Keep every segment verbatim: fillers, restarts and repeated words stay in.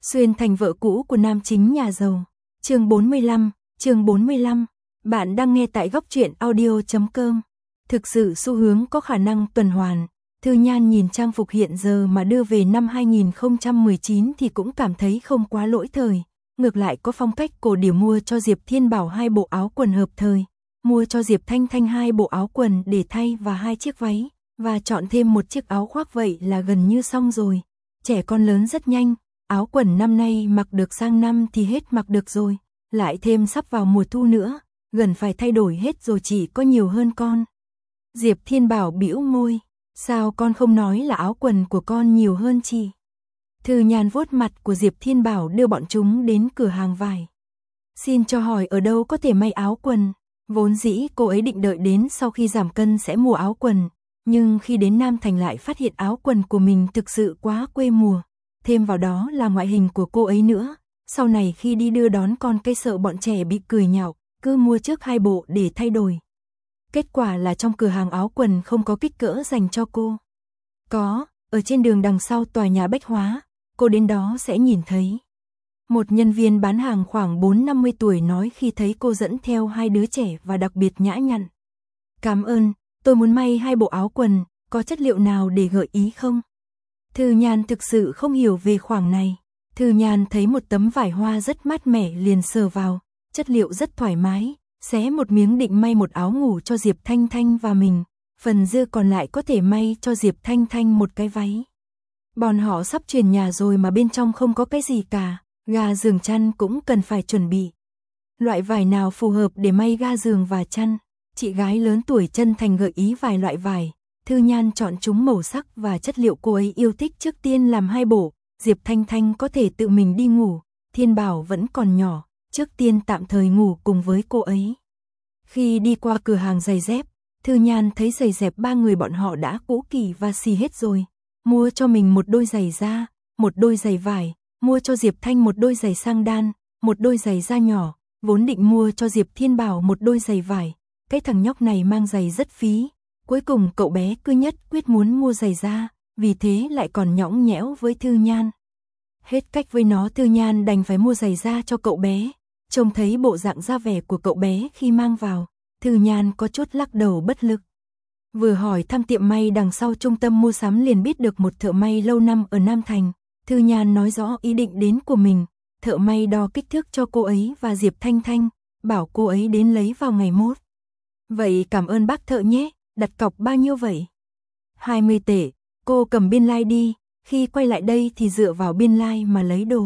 Xuyên thành vợ cũ của nam chính nhà giàu. Chương bốn mươi lăm, chương bốn mươi lăm. Bạn đang nghe tại góc truyện audio chấm com. Thực sự xu hướng có khả năng tuần hoàn. Thư Nhan nhìn trang phục hiện giờ mà đưa về năm hai nghìn không trăm mười chín thì cũng cảm thấy không quá lỗi thời. Ngược lại có phong cách cổ điển, mua cho Diệp Thiên Bảo hai bộ áo quần hợp thời, mua cho Diệp Thanh Thanh hai bộ áo quần để thay và hai chiếc váy, và chọn thêm một chiếc áo khoác, vậy là gần như xong rồi. Trẻ con lớn rất nhanh, áo quần năm nay mặc được sang năm thì hết mặc được rồi, lại thêm sắp vào mùa thu nữa, gần phải thay đổi hết rồi, chỉ có nhiều hơn con. Diệp Thiên Bảo bĩu môi, sao con không nói là áo quần của con nhiều hơn chị? Thư Nhan vuốt mặt của Diệp Thiên Bảo đưa bọn chúng đến cửa hàng vải. Xin cho hỏi ở đâu có thể may áo quần? Vốn dĩ cô ấy định đợi đến sau khi giảm cân sẽ mua áo quần, nhưng khi đến Nam Thành lại phát hiện áo quần của mình thực sự quá quê mùa. Thêm vào đó là ngoại hình của cô ấy nữa, sau này khi đi đưa đón con cái sợ bọn trẻ bị cười nhạo, cứ mua trước hai bộ để thay đổi. Kết quả là trong cửa hàng áo quần không có kích cỡ dành cho cô. Có, ở trên đường đằng sau tòa nhà Bách Hóa, cô đến đó sẽ nhìn thấy. Một nhân viên bán hàng khoảng bốn năm mươi tuổi nói khi thấy cô dẫn theo hai đứa trẻ và đặc biệt nhã nhặn. Cảm ơn, tôi muốn may hai bộ áo quần, có chất liệu nào để gợi ý không? Thư Nhan thực sự không hiểu về khoảng này. Thư Nhan thấy một tấm vải hoa rất mát mẻ liền sờ vào, chất liệu rất thoải mái, xé một miếng định may một áo ngủ cho Diệp Thanh Thanh và mình, phần dư còn lại có thể may cho Diệp Thanh Thanh một cái váy. Bọn họ sắp chuyển nhà rồi mà bên trong không có cái gì cả, ga giường chăn cũng cần phải chuẩn bị. Loại vải nào phù hợp để may ga giường và chăn? Chị gái lớn tuổi chân thành gợi ý vài loại vải. Thư Nhan chọn chúng màu sắc và chất liệu cô ấy yêu thích, trước tiên làm hai bộ. Diệp Thanh Thanh có thể tự mình đi ngủ, Thiên Bảo vẫn còn nhỏ, trước tiên tạm thời ngủ cùng với cô ấy. Khi đi qua cửa hàng giày dép, Thư Nhan thấy giày dép ba người bọn họ đã cũ kỹ và xì hết rồi. Mua cho mình một đôi giày da, một đôi giày vải, mua cho Diệp Thanh một đôi giày sang đan, một đôi giày da nhỏ, vốn định mua cho Diệp Thiên Bảo một đôi giày vải. Cái thằng nhóc này mang giày rất phí, cuối cùng cậu bé cứ nhất quyết muốn mua giày da, vì thế lại còn nhõng nhẽo với Thư Nhan. Hết cách với nó, Thư Nhan đành phải mua giày da cho cậu bé. Trông thấy bộ dạng da vẻ của cậu bé khi mang vào, Thư Nhan có chút lắc đầu bất lực. Vừa hỏi thăm tiệm may đằng sau trung tâm mua sắm liền biết được một thợ may lâu năm ở Nam Thành. Thư Nhan nói rõ ý định đến của mình, thợ may đo kích thước cho cô ấy và Diệp Thanh Thanh, bảo cô ấy đến lấy vào ngày mốt. Vậy cảm ơn bác thợ nhé, đặt cọc bao nhiêu vậy? hai mươi tệ, cô cầm biên lai đi, khi quay lại đây thì dựa vào biên lai mà lấy đồ.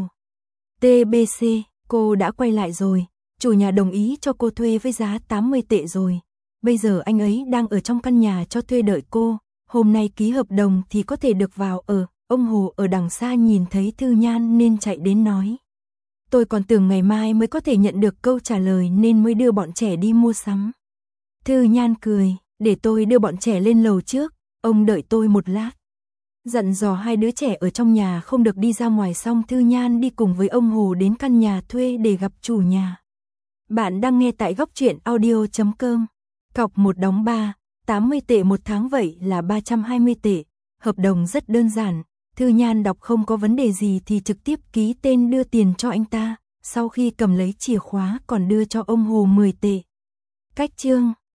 tê bê xê, cô đã quay lại rồi, chủ nhà đồng ý cho cô thuê với giá tám mươi tệ rồi. Bây giờ anh ấy đang ở trong căn nhà cho thuê đợi cô, hôm nay ký hợp đồng thì có thể được vào ở. Ông Hồ ở đằng xa nhìn thấy Thư Nhan nên chạy đến nói. Tôi còn tưởng ngày mai mới có thể nhận được câu trả lời nên mới đưa bọn trẻ đi mua sắm. Thư Nhan cười, để tôi đưa bọn trẻ lên lầu trước, ông đợi tôi một lát. Dặn dò hai đứa trẻ ở trong nhà không được đi ra ngoài, xong Thư Nhan đi cùng với ông Hồ đến căn nhà thuê để gặp chủ nhà. Bạn đang nghe tại góc truyện audio chấm com. Cọc một đóng ba, tám mươi tệ một tháng, vậy là ba trăm hai mươi tệ. Hợp đồng rất đơn giản. Thư Nhan đọc không có vấn đề gì thì trực tiếp ký tên đưa tiền cho anh ta, sau khi cầm lấy chìa khóa còn đưa cho ông Hồ mười tệ. Cách chương